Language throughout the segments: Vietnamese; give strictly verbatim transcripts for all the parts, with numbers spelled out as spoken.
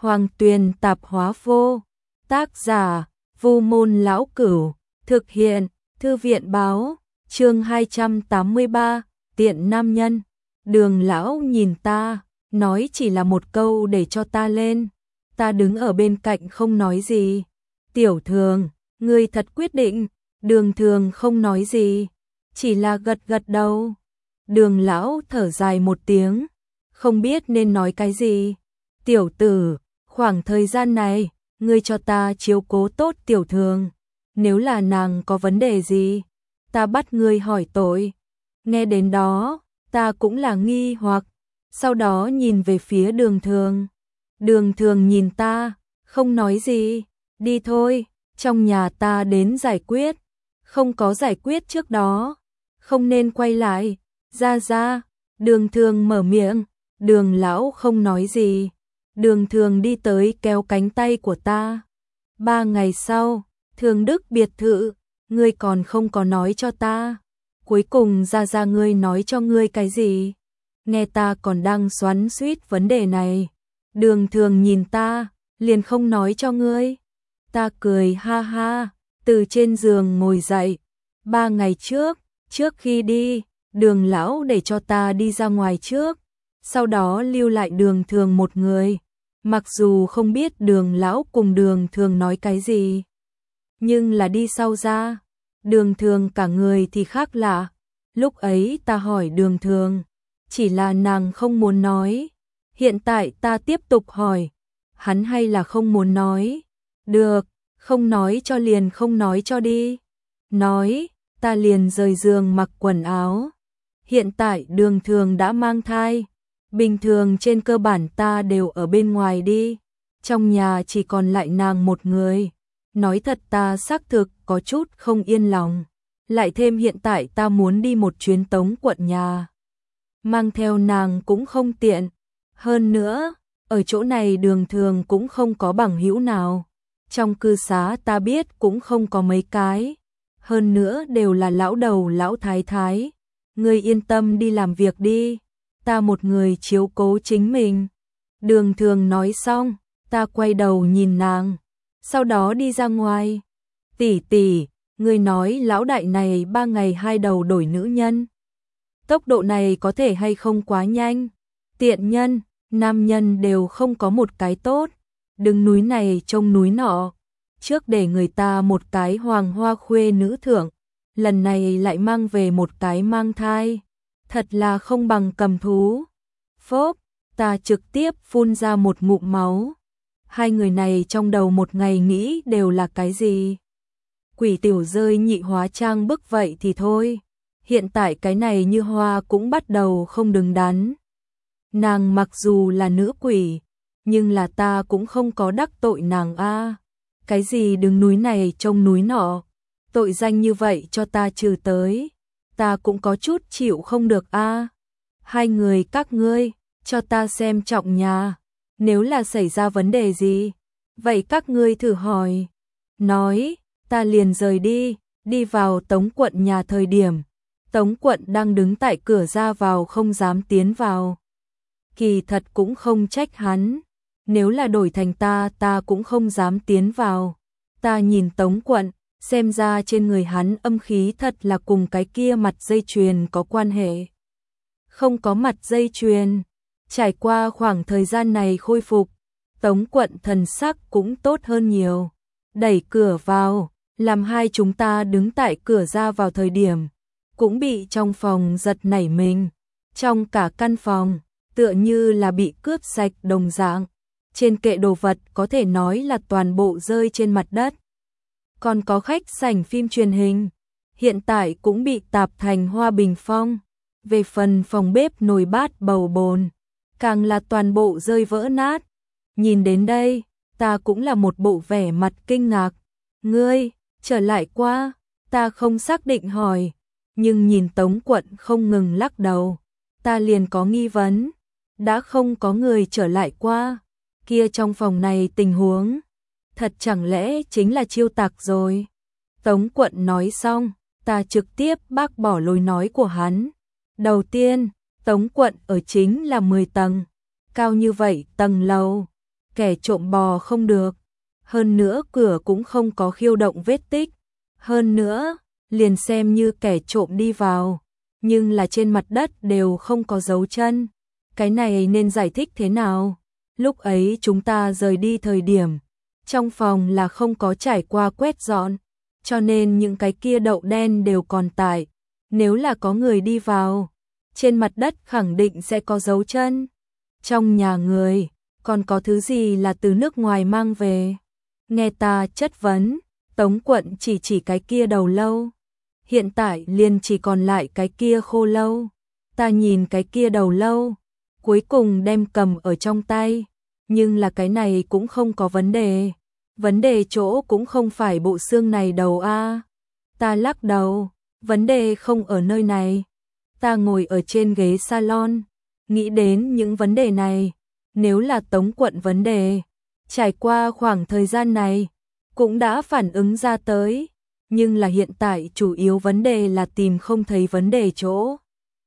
Hoàng Tuyền Tạp Hóa Vô. Tác giả: Vu Môn Lão Cửu. Thực hiện: Thư viện Báo. Chương hai trăm tám mươi ba, Tiện Nam Nhân. Đường lão nhìn ta, nói chỉ là một câu để cho ta lên. Ta đứng ở bên cạnh không nói gì. Tiểu Thường, ngươi thật quyết định. Đường Thường không nói gì, chỉ là gật gật đầu. Đường lão thở dài một tiếng, không biết nên nói cái gì. Tiểu tử, khoảng thời gian này, ngươi cho ta chiếu cố tốt Tiểu Thường. Nếu là nàng có vấn đề gì, ta bắt ngươi hỏi tội. Nghe đến đó, ta cũng là nghi hoặc, sau đó nhìn về phía Đường Thường. Đường Thường nhìn ta, không nói gì. Đi thôi, trong nhà ta đến giải quyết. Không có giải quyết trước đó, không nên quay lại. Ra ra, Đường Thường mở miệng. Đường lão không nói gì. Đường Thường đi tới kéo cánh tay của ta. Ba ngày sau, Thường Đức biệt thự, ngươi còn không có nói cho ta. Cuối cùng ra ra ngươi nói cho ngươi cái gì? Nghe ta còn đang xoắn xuýt vấn đề này. Đường Thường nhìn ta, liền không nói cho ngươi. Ta cười ha ha, từ trên giường ngồi dậy. Ba ngày trước, trước khi đi, Đường lão để cho ta đi ra ngoài trước, sau đó lưu lại Đường Thường một người. Mặc dù không biết Đường lão cùng Đường Thường nói cái gì, nhưng là đi sau ra, Đường Thường cả người thì khác lạ. Lúc ấy ta hỏi Đường Thường, chỉ là nàng không muốn nói. Hiện tại ta tiếp tục hỏi, hắn hay là không muốn nói? Được, không nói cho liền không nói cho đi. Nói, ta liền rời giường mặc quần áo. Hiện tại Đường Thường đã mang thai. Bình thường trên cơ bản ta đều ở bên ngoài đi. Trong nhà chỉ còn lại nàng một người. Nói thật ta xác thực có chút không yên lòng. Lại thêm hiện tại ta muốn đi một chuyến Tống quận nhà. Mang theo nàng cũng không tiện. Hơn nữa, ở chỗ này Đường Thường cũng không có bằng hữu nào. Trong cư xá ta biết cũng không có mấy cái. Hơn nữa đều là lão đầu lão thái thái. Ngươi yên tâm đi làm việc đi. Ta một người chiếu cố chính mình. Đường Thường nói xong, ta quay đầu nhìn nàng. Sau đó đi ra ngoài. Tỷ tỷ, ngươi nói lão đại này ba ngày hai đầu đổi nữ nhân. Tốc độ này có thể hay không quá nhanh? Tiện nhân, nam nhân đều không có một cái tốt. Đứng núi này trông núi nọ. Trước để người ta một cái hoàng hoa khuê nữ thượng, lần này lại mang về một cái mang thai. Thật là không bằng cầm thú. Phốp, ta trực tiếp phun ra một ngụm máu. Hai người này trong đầu một ngày nghĩ đều là cái gì? Quỷ tiểu rơi nhị hóa trang bức vậy thì thôi. Hiện tại cái này Như Hoa cũng bắt đầu không đứng đắn. Nàng mặc dù là nữ quỷ, nhưng là ta cũng không có đắc tội nàng a. Cái gì đứng núi này trông núi nọ, tội danh như vậy cho ta trừ tới, ta cũng có chút chịu không được a. Hai người các ngươi, cho ta xem trọng nhà, nếu là xảy ra vấn đề gì, vậy các ngươi thử hỏi. Nói, ta liền rời đi, đi vào Tống quận nhà thời điểm, Tống quận đang đứng tại cửa ra vào không dám tiến vào. Kỳ thật cũng không trách hắn. Nếu là đổi thành ta, ta cũng không dám tiến vào. Ta nhìn Tống quận, xem ra trên người hắn âm khí thật là cùng cái kia mặt dây chuyền có quan hệ. Không có mặt dây chuyền, trải qua khoảng thời gian này khôi phục, Tống quận thần sắc cũng tốt hơn nhiều. Đẩy cửa vào, làm hai chúng ta đứng tại cửa ra vào thời điểm, cũng bị trong phòng giật nảy mình. Trong cả căn phòng, tựa như là bị cướp sạch đồng dạng. Trên kệ đồ vật có thể nói là toàn bộ rơi trên mặt đất. Còn có khách sảnh phim truyền hình, hiện tại cũng bị tạp thành hoa bình phong. Về phần phòng bếp nồi bát bầu bồn, càng là toàn bộ rơi vỡ nát. Nhìn đến đây, ta cũng là một bộ vẻ mặt kinh ngạc. Ngươi, trở lại qua, ta không xác định hỏi. Nhưng nhìn Tống quận không ngừng lắc đầu, ta liền có nghi vấn. Đã không có người trở lại qua, kia trong phòng này tình huống, thật chẳng lẽ chính là chiêu tạc rồi? Tống quận nói xong, ta trực tiếp bác bỏ lối nói của hắn. Đầu tiên, Tống quận ở chính là mười tầng, cao như vậy tầng lầu, kẻ trộm bò không được. Hơn nữa cửa cũng không có khiêu động vết tích. Hơn nữa, liền xem như kẻ trộm đi vào, nhưng là trên mặt đất đều không có dấu chân. Cái này nên giải thích thế nào? Lúc ấy chúng ta rời đi thời điểm, trong phòng là không có trải qua quét dọn, cho nên những cái kia đậu đen đều còn tại. Nếu là có người đi vào, trên mặt đất khẳng định sẽ có dấu chân. Trong nhà người, còn có thứ gì là từ nước ngoài mang về? Nghe ta chất vấn, Tống Quận chỉ chỉ cái kia đầu lâu. Hiện tại liền chỉ còn lại cái kia khô lâu. Ta nhìn cái kia đầu lâu, cuối cùng đem cầm ở trong tay. Nhưng là cái này cũng không có vấn đề. Vấn đề chỗ cũng không phải bộ xương này đầu a. Ta lắc đầu, vấn đề không ở nơi này. Ta ngồi ở trên ghế salon, nghĩ đến những vấn đề này. Nếu là Tống Quận vấn đề, trải qua khoảng thời gian này, cũng đã phản ứng ra tới. Nhưng là hiện tại chủ yếu vấn đề là tìm không thấy vấn đề chỗ.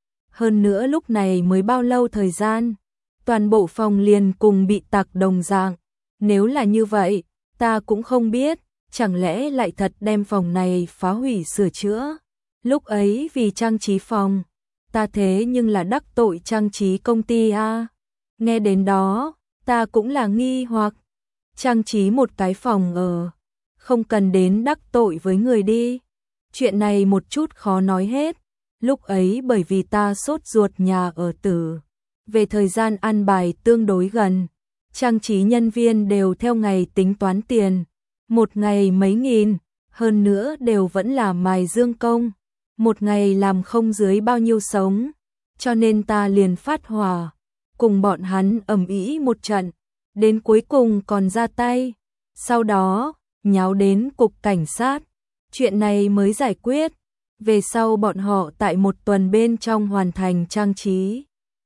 Hơn nữa lúc này mới bao lâu thời gian, toàn bộ phòng liền cùng bị tạc đồng dạng. Nếu là như vậy, ta cũng không biết, chẳng lẽ lại thật đem phòng này phá hủy sửa chữa. Lúc ấy vì trang trí phòng, ta thế nhưng là đắc tội trang trí công ty a. Nghe đến đó, ta cũng là nghi hoặc, trang trí một cái phòng ở, không cần đến đắc tội với người đi. Chuyện này một chút khó nói hết. Lúc ấy bởi vì ta sốt ruột nhà ở tử, về thời gian ăn bài tương đối gần, trang trí nhân viên đều theo ngày tính toán tiền, một ngày mấy nghìn, hơn nữa đều vẫn là mài dương công, một ngày làm không dưới bao nhiêu sống, cho nên ta liền phát hỏa, cùng bọn hắn ầm ĩ một trận, đến cuối cùng còn ra tay, sau đó nháo đến cục cảnh sát, chuyện này mới giải quyết. Về sau bọn họ tại một tuần bên trong hoàn thành trang trí.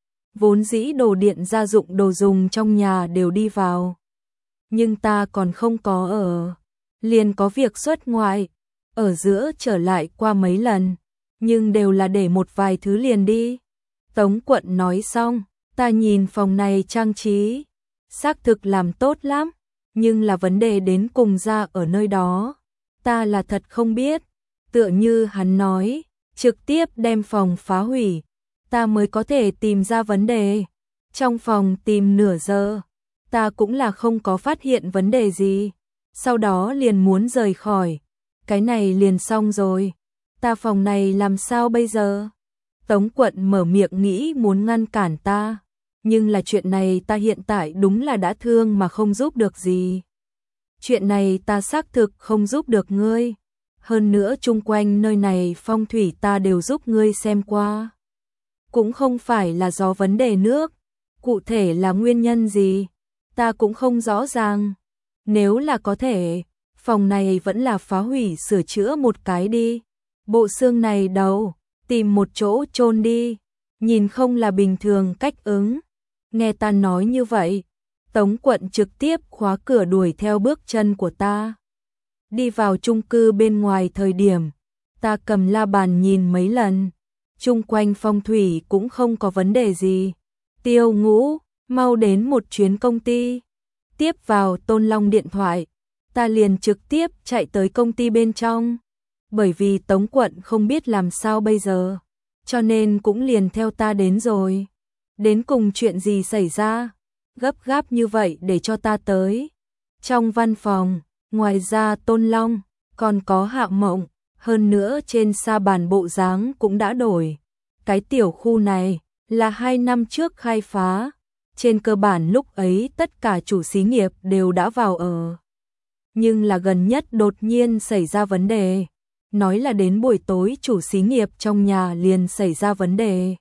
Vốn dĩ đồ điện gia dụng đồ dùng trong nhà đều đi vào. Nhưng ta còn không có ở. Liền có việc xuất ngoại. Ở giữa trở lại qua mấy lần. Nhưng đều là để một vài thứ liền đi. Tống Quận nói xong. Ta nhìn phòng này trang trí. Xác thực làm tốt lắm. Nhưng là vấn đề đến cùng ra ở nơi đó. Ta là thật không biết. Tựa như hắn nói, trực tiếp đem phòng phá hủy, ta mới có thể tìm ra vấn đề. Trong phòng tìm nửa giờ, ta cũng là không có phát hiện vấn đề gì. Sau đó liền muốn rời khỏi, cái này liền xong rồi. Ta phòng này làm sao bây giờ? Tống Quận mở miệng nghĩ muốn ngăn cản ta, nhưng là chuyện này ta hiện tại đúng là đã thương mà không giúp được gì. Chuyện này ta xác thực không giúp được ngươi. Hơn nữa chung quanh nơi này phong thủy ta đều giúp ngươi xem qua. Cũng không phải là do vấn đề nước, cụ thể là nguyên nhân gì, ta cũng không rõ ràng. Nếu là có thể, phòng này vẫn là phá hủy sửa chữa một cái đi. Bộ xương này đầu, tìm một chỗ chôn đi, nhìn không là bình thường cách ứng. Nghe ta nói như vậy, Tống Quận trực tiếp khóa cửa đuổi theo bước chân của ta. Đi vào chung cư bên ngoài thời điểm, ta cầm la bàn nhìn mấy lần, chung quanh phong thủy cũng không có vấn đề gì. Tiêu Ngũ, mau đến một chuyến công ty. Tiếp vào Tôn Long điện thoại, ta liền trực tiếp chạy tới công ty bên trong. Bởi vì Tống Quận không biết làm sao bây giờ, cho nên cũng liền theo ta đến rồi. Đến cùng chuyện gì xảy ra, gấp gáp như vậy để cho ta tới. Trong văn phòng, ngoài ra Tôn Long, còn có Hạ Mộng, hơn nữa trên sa bàn bộ dáng cũng đã đổi. Cái tiểu khu này là hai năm trước khai phá, trên cơ bản lúc ấy tất cả chủ xí nghiệp đều đã vào ở. Nhưng là gần nhất đột nhiên xảy ra vấn đề, nói là đến buổi tối chủ xí nghiệp trong nhà liền xảy ra vấn đề.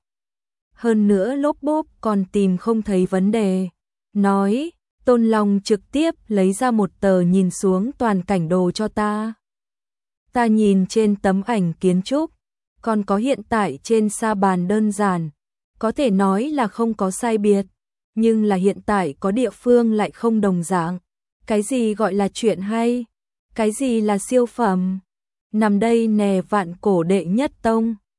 Hơn nữa lốp bốp còn tìm không thấy vấn đề, nói Tôn Long trực tiếp lấy ra một tờ nhìn xuống toàn cảnh đồ cho ta. Ta nhìn trên tấm ảnh kiến trúc, còn có hiện tại trên sa bàn đơn giản, có thể nói là không có sai biệt, nhưng là hiện tại có địa phương lại không đồng dạng. Cái gì gọi là chuyện hay? Cái gì là siêu phẩm? Nằm đây nè vạn cổ đệ nhất tông,